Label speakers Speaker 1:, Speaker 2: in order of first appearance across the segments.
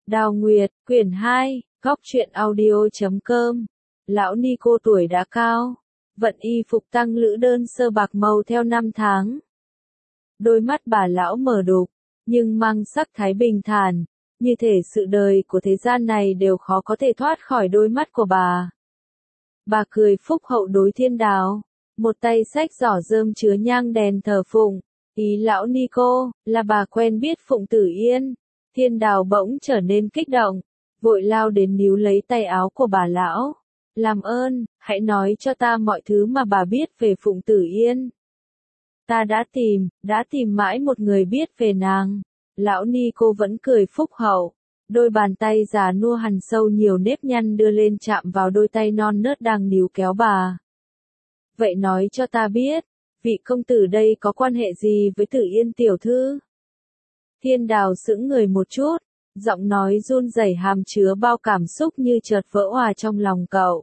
Speaker 1: Đào Nguyệt, quyển 2, góc truyện audio.com. Lão Ni cô tuổi đã cao, vận y phục tăng lữ đơn sơ bạc màu theo năm tháng. Đôi mắt bà lão mở đục, nhưng mang sắc thái bình thản, như thể sự đời của thế gian này đều khó có thể thoát khỏi đôi mắt của bà. Bà cười phúc hậu đối Thiên Đào, một tay xách giỏ rơm chứa nhang đèn thờ phụng. Ý lão Ni cô, là bà quen biết Phụng Tử Yên. Thiên Đào bỗng trở nên kích động, vội lao đến níu lấy tay áo của bà lão. Làm ơn, hãy nói cho ta mọi thứ mà bà biết về Phụng Tử Yên. Ta đã tìm mãi một người biết về nàng. Lão Ni cô vẫn cười phúc hậu, đôi bàn tay già nua hằn sâu nhiều nếp nhăn đưa lên chạm vào đôi tay non nớt đang níu kéo bà. Vậy nói cho ta biết, vị công tử đây có quan hệ gì với Tử Yên tiểu thư? Thiên Đào sững người một chút, giọng nói run rẩy hàm chứa bao cảm xúc như chợt vỡ òa trong lòng cậu.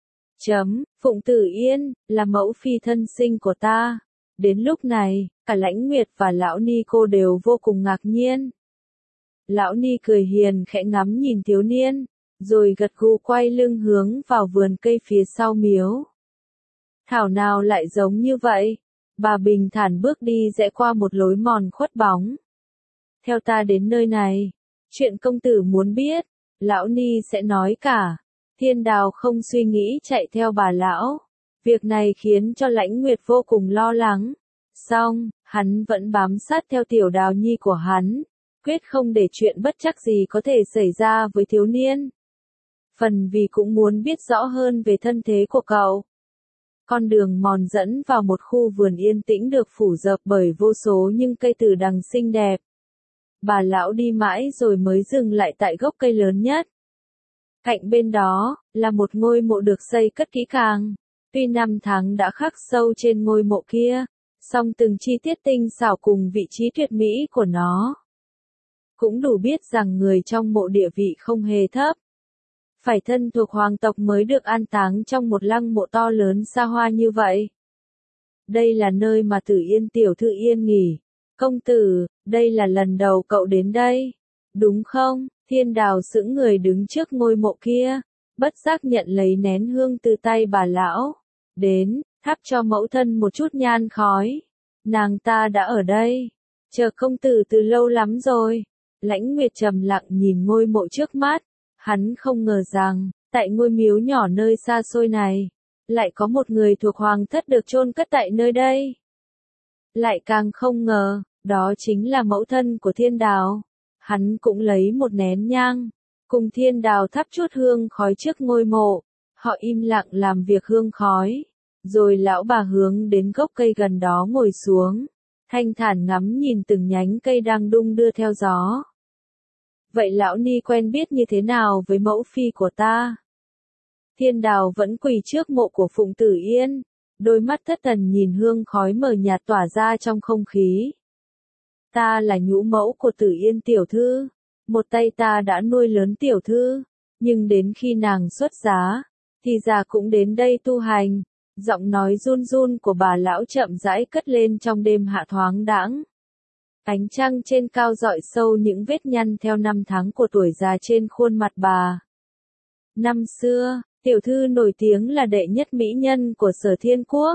Speaker 1: Phụng Tử Yên, là mẫu phi thân sinh của ta. Đến lúc này, cả Lãnh Nguyệt và Lão Ni cô đều vô cùng ngạc nhiên. Lão Ni cười hiền khẽ ngắm nhìn thiếu niên, rồi gật gù quay lưng hướng vào vườn cây phía sau miếu. Thảo nào lại giống như vậy? Bà bình thản bước đi rẽ qua một lối mòn khuất bóng. Theo ta đến nơi này, chuyện công tử muốn biết, Lão Ni sẽ nói cả. Thiên Đào không suy nghĩ chạy theo bà lão. Việc này khiến cho Lãnh Nguyệt vô cùng lo lắng. Song, hắn vẫn bám sát theo tiểu Đào nhi của hắn, quyết không để chuyện bất trắc gì có thể xảy ra với thiếu niên. Phần vì cũng muốn biết rõ hơn về thân thế của cậu. Con đường mòn dẫn vào một khu vườn yên tĩnh được phủ rợp bởi vô số những cây từ đằng xinh đẹp. Bà lão đi mãi rồi mới dừng lại tại gốc cây lớn nhất. Cạnh bên đó, là một ngôi mộ được xây cất kỹ càng. Tuy năm tháng đã khắc sâu trên ngôi mộ kia, song từng chi tiết tinh xảo cùng vị trí tuyệt mỹ của nó cũng đủ biết rằng người trong mộ địa vị không hề thấp. Phải thân thuộc hoàng tộc mới được an táng trong một lăng mộ to lớn xa hoa như vậy. Đây là nơi mà Tử Yên tiểu thư yên nghỉ. Công tử, đây là lần đầu cậu đến đây, đúng không? Thiên Đào sững người đứng trước ngôi mộ kia, bất giác nhận lấy nén hương từ tay bà lão. Đến, thắp cho mẫu thân một chút nhan khói. Nàng ta đã ở đây, chờ công tử từ lâu lắm rồi. Lãnh Nguyệt trầm lặng nhìn ngôi mộ trước mắt. Hắn không ngờ rằng, tại ngôi miếu nhỏ nơi xa xôi này, lại có một người thuộc hoàng thất được chôn cất tại nơi đây. Lại càng không ngờ, đó chính là mẫu thân của Thiên Đào. Hắn cũng lấy một nén nhang, cùng Thiên Đào thắp chút hương khói trước ngôi mộ. Họ im lặng làm việc hương khói. Rồi lão bà hướng đến gốc cây gần đó ngồi xuống, thanh thản ngắm nhìn từng nhánh cây đang đung đưa theo gió. Vậy lão Ni quen biết như thế nào với mẫu phi của ta? Thiên Đào vẫn quỳ trước mộ của Phụng Tử Yên, đôi mắt thất thần nhìn hương khói mờ nhạt tỏa ra trong không khí. Ta là nhũ mẫu của Tử Yên tiểu thư, một tay ta đã nuôi lớn tiểu thư, nhưng đến khi nàng xuất giá, thì già cũng đến đây tu hành. Giọng nói run run của bà lão chậm rãi cất lên trong đêm hạ thoáng đãng. Ánh trăng trên cao rọi sâu những vết nhăn theo năm tháng của tuổi già trên khuôn mặt bà. Năm xưa, tiểu thư nổi tiếng là đệ nhất mỹ nhân của Sở Thiên Quốc.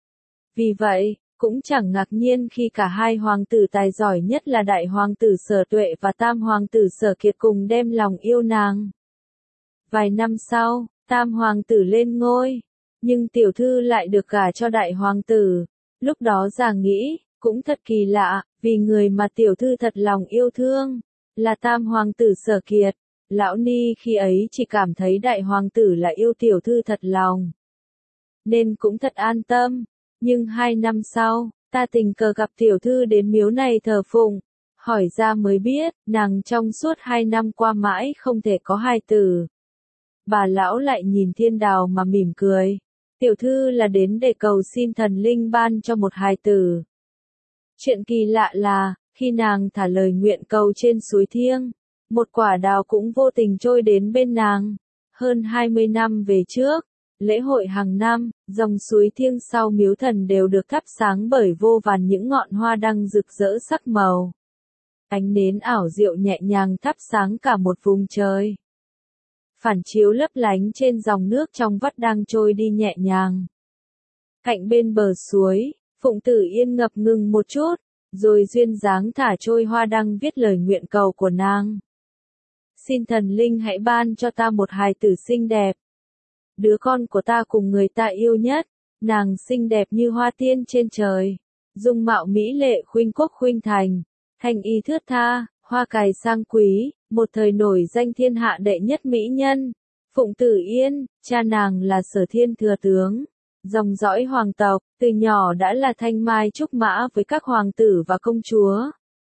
Speaker 1: Vì vậy, cũng chẳng ngạc nhiên khi cả hai hoàng tử tài giỏi nhất là đại hoàng tử Sở Tuệ và tam hoàng tử Sở Kiệt cùng đem lòng yêu nàng. Vài năm sau, tam hoàng tử lên ngôi, nhưng tiểu thư lại được gả cho đại hoàng tử. Lúc đó giàng nghĩ, cũng thật kỳ lạ, vì người mà tiểu thư thật lòng yêu thương, là tam hoàng tử Sở Kiệt. Lão Ni khi ấy chỉ cảm thấy đại hoàng tử là yêu tiểu thư thật lòng, nên cũng thật an tâm. Nhưng 2 năm sau, ta tình cờ gặp tiểu thư đến miếu này thờ phụng, hỏi ra mới biết, nàng trong suốt 2 năm qua mãi không thể có hài tử. Bà lão lại nhìn Thiên Đào mà mỉm cười. Tiểu thư là đến để cầu xin thần linh ban cho một hài tử. Chuyện kỳ lạ là, khi nàng thả lời nguyện cầu trên suối Thiêng, một quả đào cũng vô tình trôi đến bên nàng. Hơn 20 năm về trước, lễ hội hàng năm, dòng suối Thiêng sau miếu thần đều được thắp sáng bởi vô vàn những ngọn hoa đăng rực rỡ sắc màu. Ánh nến ảo diệu nhẹ nhàng thắp sáng cả một vùng trời. Phản chiếu lấp lánh trên dòng nước trong vắt đang trôi đi nhẹ nhàng. Cạnh bên bờ suối, Phụng Tử Yên ngập ngừng một chút, rồi duyên dáng thả trôi hoa đăng viết lời nguyện cầu của nàng. Xin thần linh hãy ban cho ta một hài tử xinh đẹp. Đứa con của ta cùng người ta yêu nhất, nàng xinh đẹp như hoa tiên trên trời. Dung mạo mỹ lệ khuynh quốc khuynh thành, thanh y thướt tha, hoa cài sang quý, một thời nổi danh thiên hạ đệ nhất mỹ nhân. Phụng Tử Yên, cha nàng là Sở Thiên thừa tướng, dòng dõi hoàng tộc, từ nhỏ đã là thanh mai trúc mã với các hoàng tử và công chúa.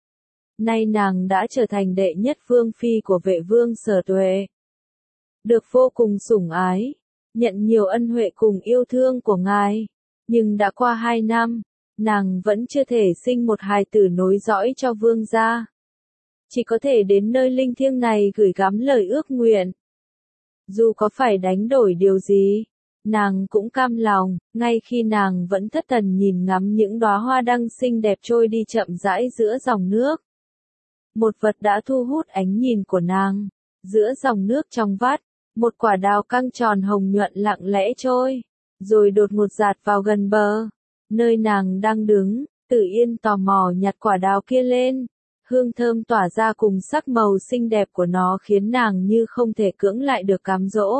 Speaker 1: Nay nàng đã trở thành đệ nhất vương phi của Vệ vương Sở Tuệ. Được vô cùng sủng ái, nhận nhiều ân huệ cùng yêu thương của ngài. Nhưng đã qua 2 năm, nàng vẫn chưa thể sinh một hài tử nối dõi cho vương gia. Chỉ có thể đến nơi linh thiêng này gửi gắm lời ước nguyện. Dù có phải đánh đổi điều gì, nàng cũng cam lòng, ngay khi nàng vẫn thất thần nhìn ngắm những đóa hoa đăng xinh đẹp trôi đi chậm rãi giữa dòng nước. Một vật đã thu hút ánh nhìn của nàng. Giữa dòng nước trong vắt, một quả đào căng tròn hồng nhuận lặng lẽ trôi, rồi đột ngột dạt vào gần bờ. Nơi nàng đang đứng, Tử Yên tò mò nhặt quả đào kia lên. Hương thơm tỏa ra cùng sắc màu xinh đẹp của nó khiến nàng như không thể cưỡng lại được cám dỗ.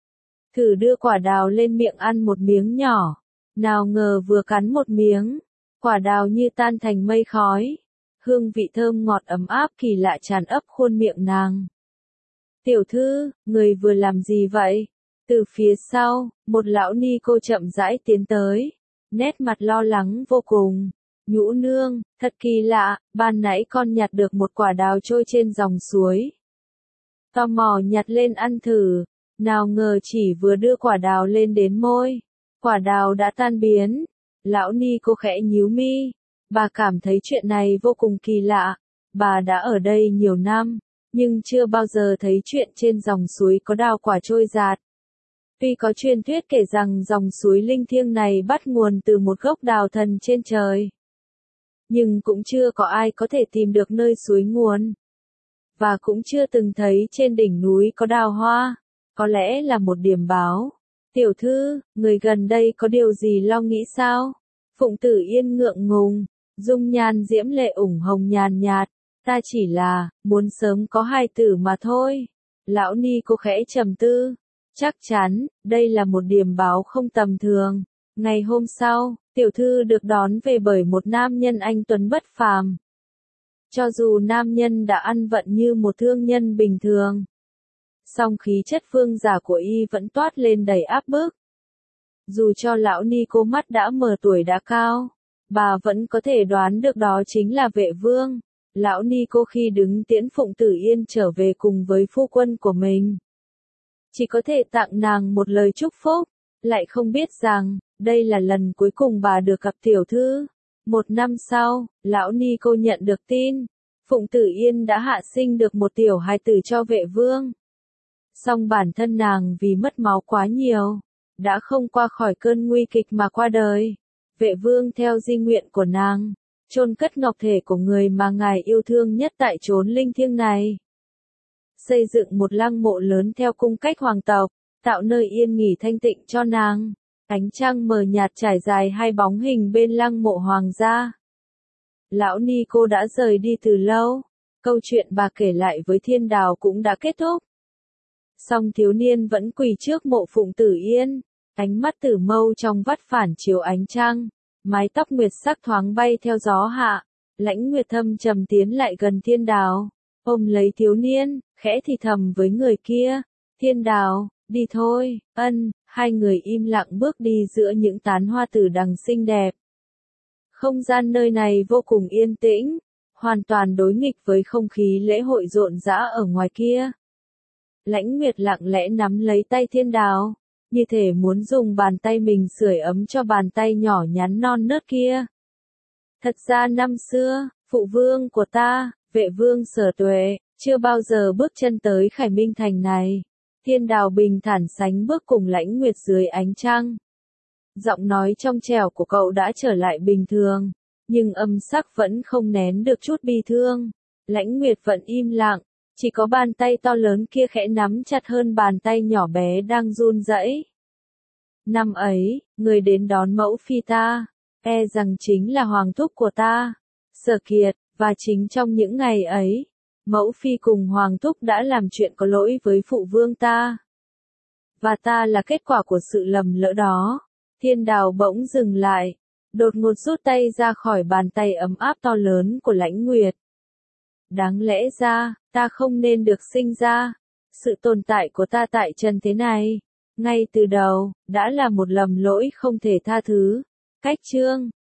Speaker 1: Thử đưa quả đào lên miệng ăn một miếng nhỏ. Nào ngờ vừa cắn một miếng, quả đào như tan thành mây khói. Hương vị thơm ngọt ấm áp kỳ lạ tràn ấp khuôn miệng nàng. Tiểu thư, người vừa làm gì vậy? Từ phía sau, một lão ni cô chậm rãi tiến tới. Nét mặt lo lắng vô cùng. Nhũ nương, thật kỳ lạ, ban nãy con nhặt được một quả đào trôi trên dòng suối. Tò mò nhặt lên ăn thử, nào ngờ chỉ vừa đưa quả đào lên đến môi, quả đào đã tan biến. Lão ni cô khẽ nhíu mi, bà cảm thấy chuyện này vô cùng kỳ lạ. Bà đã ở đây nhiều năm, nhưng chưa bao giờ thấy chuyện trên dòng suối có đào quả trôi dạt. Tuy có truyền thuyết kể rằng dòng suối linh thiêng này bắt nguồn từ một gốc đào thần trên trời, nhưng cũng chưa có ai có thể tìm được nơi suối nguồn. Và cũng chưa từng thấy trên đỉnh núi có đào hoa. Có lẽ là một điểm báo. Tiểu thư, người gần đây có điều gì lo nghĩ sao? Phụng Tử Yên ngượng ngùng, dung nhan diễm lệ ửng hồng nhàn nhạt. Ta chỉ là, muốn sớm có hài tử mà thôi. Lão ni cô khẽ trầm tư. Chắc chắn, đây là một điểm báo không tầm thường. Ngày hôm sau, tiểu thư được đón về bởi một nam nhân anh tuấn bất phàm. Cho dù nam nhân đã ăn vận như một thương nhân bình thường, song khí chất vương giả của y vẫn toát lên đầy áp bức. Dù cho lão ni cô mắt đã mờ tuổi đã cao, bà vẫn có thể đoán được đó chính là Vệ vương. Lão ni cô khi đứng tiễn Phụng Tử Yên trở về cùng với phu quân của mình, chỉ có thể tặng nàng một lời chúc phúc, lại không biết rằng, đây là lần cuối cùng bà được gặp tiểu thư. 1 năm sau, lão ni cô nhận được tin, Phụng Tử Yên đã hạ sinh được một tiểu hài tử cho Vệ vương. Song bản thân nàng vì mất máu quá nhiều, đã không qua khỏi cơn nguy kịch mà qua đời. Vệ vương theo di nguyện của nàng, chôn cất ngọc thể của người mà ngài yêu thương nhất tại chốn linh thiêng này. Xây dựng một lăng mộ lớn theo cung cách hoàng tộc, tạo nơi yên nghỉ thanh tịnh cho nàng. Ánh trăng mờ nhạt trải dài 2 bóng hình bên lăng mộ hoàng gia. Lão ni cô đã rời đi từ lâu, câu chuyện bà kể lại với Thiên Đào cũng đã kết thúc. Song thiếu niên vẫn quỳ trước mộ Phụng Tử Yên, ánh mắt tử mâu trong vắt phản chiếu ánh trăng, mái tóc nguyệt sắc thoáng bay theo gió hạ. Lãnh Nguyệt thâm trầm tiến lại gần Thiên Đào, ôm lấy thiếu niên, khẽ thì thầm với người kia, Thiên Đào, đi thôi. Ân, hai người im lặng bước đi giữa những tán hoa tử đằng xinh đẹp. Không gian nơi này vô cùng yên tĩnh, hoàn toàn đối nghịch với không khí lễ hội rộn rã ở ngoài kia. Lãnh Nguyệt lặng lẽ nắm lấy tay Thiên Đào, như thể muốn dùng bàn tay mình sưởi ấm cho bàn tay nhỏ nhắn non nớt kia. Thật ra năm xưa, phụ vương của ta, Vệ vương Sở Tuệ, chưa bao giờ bước chân tới Khải Minh thành này. Thiên Đào bình thản sánh bước cùng Lãnh Nguyệt dưới ánh trăng. Giọng nói trong trẻo của cậu đã trở lại bình thường, nhưng âm sắc vẫn không nén được chút bi thương. Lãnh Nguyệt vẫn im lặng, chỉ có bàn tay to lớn kia khẽ nắm chặt hơn bàn tay nhỏ bé đang run rẩy. Năm ấy, người đến đón mẫu phi ta, e rằng chính là hoàng thúc của ta, Sở Kiệt, và chính trong những ngày ấy, mẫu phi cùng hoàng thúc đã làm chuyện có lỗi với phụ vương ta. Và ta là kết quả của sự lầm lỡ đó. Thiên Đào bỗng dừng lại, đột ngột rút tay ra khỏi bàn tay ấm áp to lớn của Lãnh Nguyệt. Đáng lẽ ra, ta không nên được sinh ra. Sự tồn tại của ta tại trần thế này, ngay từ đầu, đã là một lầm lỗi không thể tha thứ. Cách chương